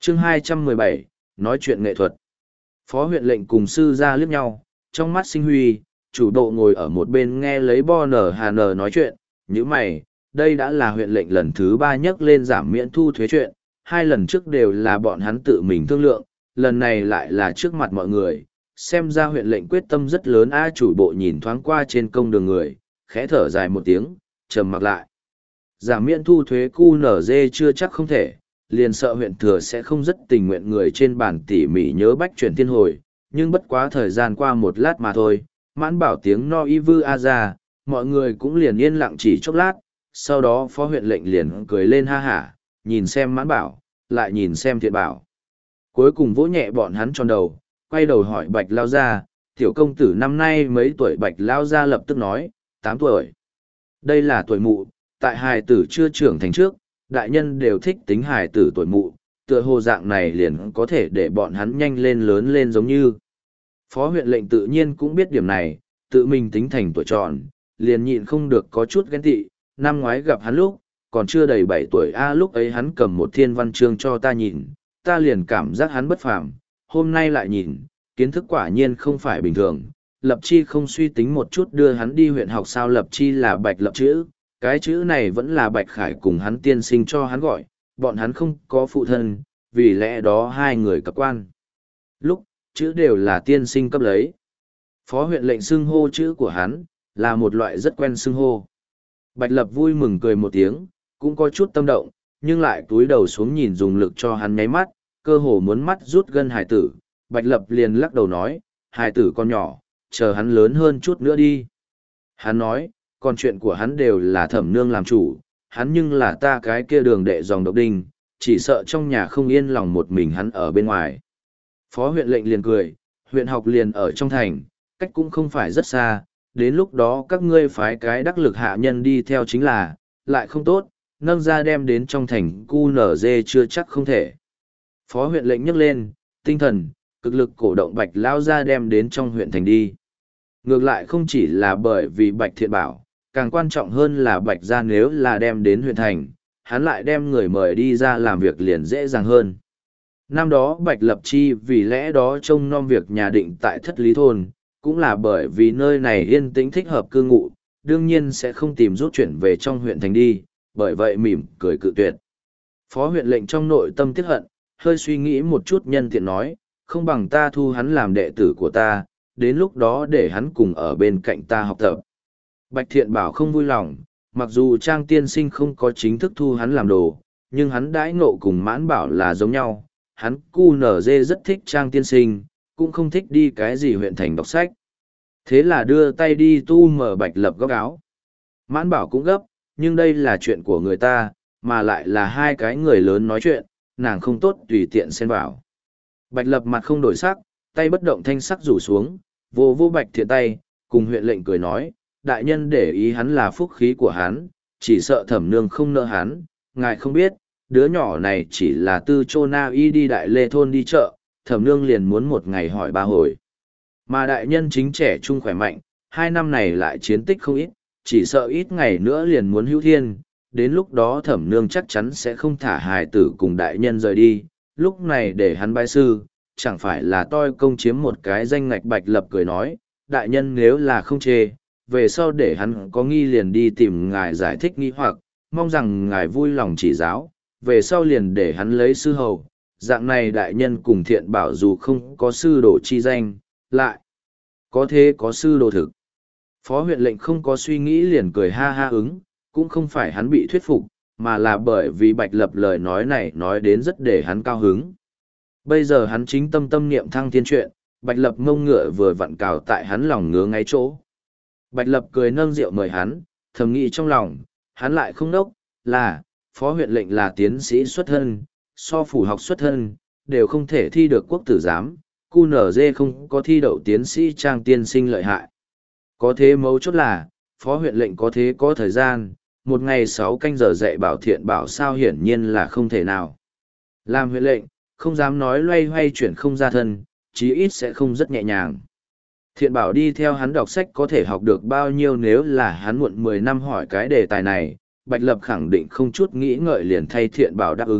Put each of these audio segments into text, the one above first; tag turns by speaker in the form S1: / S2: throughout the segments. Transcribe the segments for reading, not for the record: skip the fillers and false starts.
S1: Chương 217, nói chuyện nghệ thuật. Phó huyện lệnh cùng sư ra liếc nhau, trong mắt sinh huy, chủ độ ngồi ở một bên nghe lấy Bo Nở Hà Nở nói chuyện, như mày, đây đã là huyện lệnh lần thứ 3 nhắc lên giảm miễn thu thuế chuyện, 2 lần trước đều là bọn hắn tự mình thương lượng, lần này lại là trước mặt mọi người, xem ra huyện lệnh quyết tâm rất lớn. Chủ bộ nhìn thoáng qua trên công đường người, khẽ thở dài một tiếng, trầm mặc lại. Giảm miễn thu thuế QNZ chưa chắc không thể, liền sợ huyện thừa sẽ không rất tình nguyện người trên bàn tỉ mỉ nhớ bách chuyển thiên hồi, nhưng bất quá thời gian qua một lát mà thôi, mãn bảo tiếng no y vư a ra, mọi người cũng liền yên lặng chỉ chốc lát, sau đó phó huyện lệnh liền cười lên ha hả, nhìn xem mãn bảo, lại nhìn xem thiện bảo. Cuối cùng vỗ nhẹ bọn hắn tròn đầu, quay đầu hỏi Bạch Lao Gia, tiểu công tử năm nay mấy tuổi? Bạch Lao Gia lập tức nói, 8 tuổi. Đây là tuổi mụ, tại hài tử chưa trưởng thành trước, đại nhân đều thích tính hài tử tuổi mụ, tựa hồ dạng này liền có thể để bọn hắn nhanh lên lớn lên giống như. Phó huyện lệnh tự nhiên cũng biết điểm này, tự mình tính thành tuổi tròn, liền nhịn không được có chút ghen tị. Năm ngoái gặp hắn lúc, còn chưa đầy 7 tuổi lúc ấy hắn cầm một thiên văn chương cho ta nhìn, ta liền cảm giác hắn bất phàm, hôm nay lại nhìn, kiến thức quả nhiên không phải bình thường. Lập Chi không suy tính một chút đưa hắn đi huyện học sao? Lập Chi là Bạch Lập chữ, cái chữ này vẫn là Bạch Khải cùng hắn tiên sinh cho hắn gọi, bọn hắn không có phụ thân, vì lẽ đó hai người cập quan. Lúc, chữ đều là tiên sinh cấp lấy. Phó huyện lệnh xưng hô chữ của hắn, là một loại rất quen xưng hô. Bạch Lập vui mừng cười một tiếng, cũng có chút tâm động, nhưng lại túi đầu xuống nhìn dùng lực cho hắn nháy mắt, cơ hồ muốn mắt rút gân hài tử. Bạch Lập liền lắc đầu nói, hài tử con nhỏ, chờ hắn lớn hơn chút nữa đi. Hắn nói, còn chuyện của hắn đều là Thẩm nương làm chủ, hắn nhưng là ta cái kia đường đệ dòng độc đinh, chỉ sợ trong nhà không yên lòng một mình hắn ở bên ngoài. Phó huyện lệnh liền cười, huyện học liền ở trong thành, cách cũng không phải rất xa, đến lúc đó các ngươi phái cái đắc lực hạ nhân đi theo chính là, lại không tốt, nâng ra đem đến trong thành QNZ chưa chắc không thể. Phó huyện lệnh nhấc lên, tinh thần, cực lực cổ động Bạch Lao ra đem đến trong huyện thành đi. Ngược lại không chỉ là bởi vì Bạch Thiện bảo, càng quan trọng hơn là Bạch gia nếu là đem đến huyện thành, hắn lại đem người mời đi ra làm việc liền dễ dàng hơn. Năm đó Bạch Lập Chi vì lẽ đó trông nom việc nhà định tại Thất Lý Thôn, cũng là bởi vì nơi này yên tĩnh thích hợp cư ngụ, đương nhiên sẽ không tìm rút chuyển về trong huyện thành đi, bởi vậy mỉm cười cự tuyệt. Phó huyện lệnh trong nội tâm tiếc hận, hơi suy nghĩ một chút nhân tiện nói, không bằng ta thu hắn làm đệ tử của ta, đến lúc đó để hắn cùng ở bên cạnh ta học tập. Bạch Thiện bảo không vui lòng, mặc dù Trang tiên sinh không có chính thức thu hắn làm đồ, nhưng hắn đãi ngộ cùng Mãn bảo là giống nhau, hắn QNZ rất thích Trang tiên sinh, cũng không thích đi cái gì huyện thành đọc sách. Thế là đưa tay đi tu mở Bạch Lập góc áo. Mãn bảo cũng gấp, nhưng đây là chuyện của người ta, mà lại là hai cái người lớn nói chuyện, nàng không tốt tùy tiện xen vào. Bạch Lập mặt không đổi sắc, tay bất động thanh sắc rủ xuống, vô vô Bạch Thiện tay, cùng huyện lệnh cười nói, đại nhân để ý hắn là phúc khí của hắn, chỉ sợ Thẩm nương không nợ hắn, ngài không biết, đứa nhỏ này chỉ là tư chô na y đi Đại Lê Thôn đi chợ, Thẩm nương liền muốn một ngày hỏi 3 hồi. Mà đại nhân chính trẻ trung khỏe mạnh, 2 năm này lại chiến tích không ít, chỉ sợ ít ngày nữa liền muốn hữu thiên, đến lúc đó Thẩm nương chắc chắn sẽ không thả hài tử cùng đại nhân rời đi, lúc này để hắn bái sư, chẳng phải là toi công chiếm một cái danh ngạch. Bạch Lập cười nói, đại nhân nếu là không chê, về sau để hắn có nghi liền đi tìm ngài giải thích nghi hoặc, mong rằng ngài vui lòng chỉ giáo, về sau liền để hắn lấy sư hầu, dạng này đại nhân cùng Thiện bảo dù không có sư đồ chi danh, lại có thế có sư đồ thực. Phó huyện lệnh không có suy nghĩ liền cười ha ha ứng, cũng không phải hắn bị thuyết phục, mà là bởi vì Bạch Lập lời nói này nói đến rất để hắn cao hứng. Bây giờ hắn chính tâm niệm thăng thiên chuyện, Bạch Lập ngông ngựa vừa vặn cào tại hắn lòng ngứa ngáy chỗ. Bạch Lập cười nâng rượu mời hắn, thầm nghĩ trong lòng, hắn lại không đốc, là, phó huyện lệnh là tiến sĩ xuất thân, so phủ học xuất thân, đều không thể thi được quốc tử giám, QNZ không có thi đậu tiến sĩ Trang tiên sinh lợi hại. Có thế mấu chốt là, phó huyện lệnh có thế có thời gian, một ngày 6 canh giờ dạy bảo Thiện bảo sao hiển nhiên là không thể nào. Làm huyện lệnh, không dám nói loay hoay chuyển không ra thân, chí ít sẽ không rất nhẹ nhàng. Thiện bảo đi theo hắn đọc sách có thể học được bao nhiêu nếu là hắn muộn 10 năm hỏi cái đề tài này, Bạch Lập khẳng định không chút nghĩ ngợi liền thay Thiện bảo đáp ứng,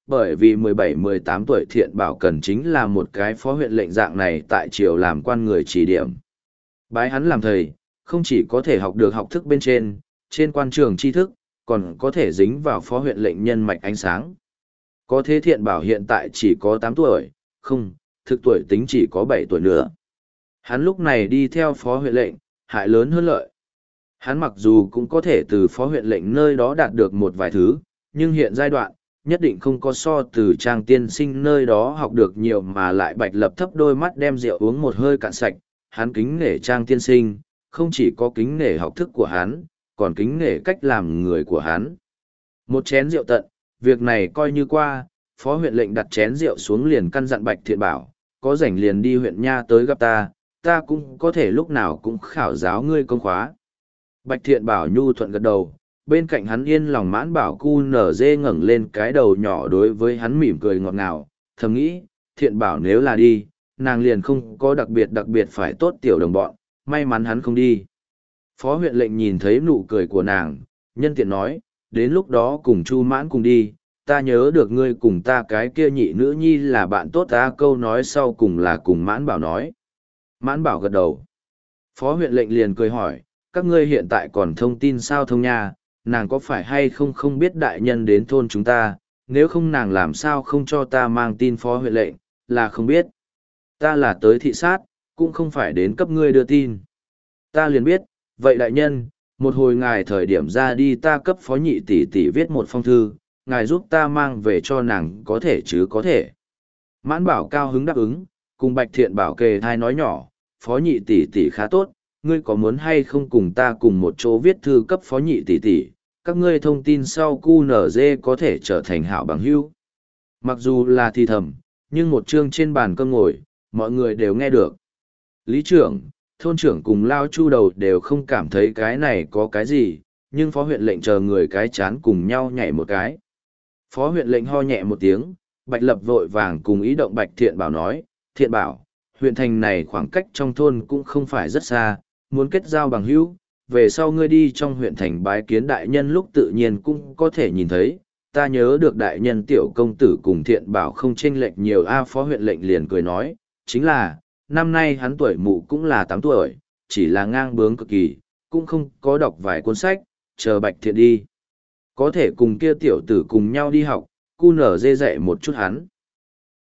S1: bởi vì 17-18 tuổi Thiện Bảo cần chính là một cái phó huyện lệnh dạng này tại triều làm quan người chỉ điểm. Bái hắn làm thầy, không chỉ có thể học được học thức bên trên quan trường tri thức, còn có thể dính vào phó huyện lệnh nhân mạch ánh sáng. Có thế Thiện Bảo hiện tại chỉ có 8 tuổi, không, thực tuổi tính chỉ có 7 tuổi nữa. Hắn lúc này đi theo phó huyện lệnh, hại lớn hơn lợi. Hắn mặc dù cũng có thể từ phó huyện lệnh nơi đó đạt được một vài thứ, nhưng hiện giai đoạn, nhất định không có so từ Trang tiên sinh nơi đó học được nhiều mà lại Bạch Lập thấp đôi mắt đem rượu uống một hơi cạn sạch. Hắn kính nể Trang tiên sinh, không chỉ có kính nể học thức của hắn, còn kính nể cách làm người của hắn. Một chén rượu tận, việc này coi như qua, phó huyện lệnh đặt chén rượu xuống liền căn dặn Bạch Thiện Bảo, có rảnh liền đi huyện nha tới gặp ta cũng có thể lúc nào cũng khảo giáo ngươi công khóa. Bạch Thiện Bảo nhu thuận gật đầu, bên cạnh hắn yên lòng Mãn Bảo cu nở dê ngẩng lên cái đầu nhỏ đối với hắn mỉm cười ngọt ngào, thầm nghĩ, Thiện Bảo nếu là đi, nàng liền không có đặc biệt phải tốt tiểu đồng bọn, may mắn hắn không đi. Phó huyện lệnh nhìn thấy nụ cười của nàng, nhân tiện nói, đến lúc đó cùng Chu Mãn cùng đi, ta nhớ được ngươi cùng ta cái kia nhị nữ nhi là bạn tốt ta, câu nói sau cùng là cùng Mãn Bảo nói. Mãn Bảo gật đầu. Phó huyện lệnh liền cười hỏi, các ngươi hiện tại còn thông tin sao thông nha, nàng có phải hay không biết đại nhân đến thôn chúng ta, nếu không nàng làm sao không cho ta mang tin phó huyện lệnh, là không biết. Ta là tới thị sát, cũng không phải đến cấp ngươi đưa tin. Ta liền biết, vậy đại nhân, một hồi ngài thời điểm ra đi ta cấp phó nhị tỷ tỷ viết một phong thư, ngài giúp ta mang về cho nàng có thể chứ có thể. Mãn Bảo cao hứng đáp ứng, cùng Bạch Thiện Bảo kề thai nói nhỏ, phó nhị tỷ tỷ khá tốt, ngươi có muốn hay không cùng ta cùng một chỗ viết thư cấp phó nhị tỷ tỷ, các ngươi thông tin sau QNZ có thể trở thành hảo bằng hữu. Mặc dù là thì thầm, nhưng một chương trên bàn cơm ngồi, mọi người đều nghe được. Lý trưởng, thôn trưởng cùng Lao Chu đầu đều không cảm thấy cái này có cái gì, nhưng phó huyện lệnh chờ người cái chán cùng nhau nhảy một cái. Phó huyện lệnh ho nhẹ một tiếng, Bạch Lập vội vàng cùng ý động Bạch Thiện Bảo nói, Thiện Bảo, huyện thành này khoảng cách trong thôn cũng không phải rất xa, muốn kết giao bằng hữu, về sau ngươi đi trong huyện thành bái kiến đại nhân lúc tự nhiên cũng có thể nhìn thấy, ta nhớ được đại nhân tiểu công tử cùng Thiện Bảo không chênh lệch nhiều phó huyện lệnh liền cười nói, chính là, năm nay hắn tuổi mụ cũng là 8 tuổi, chỉ là ngang bướng cực kỳ, cũng không có đọc vài cuốn sách, chờ Bạch Thiện đi. Có thể cùng kia tiểu tử cùng nhau đi học, cu nở dê dạy một chút hắn.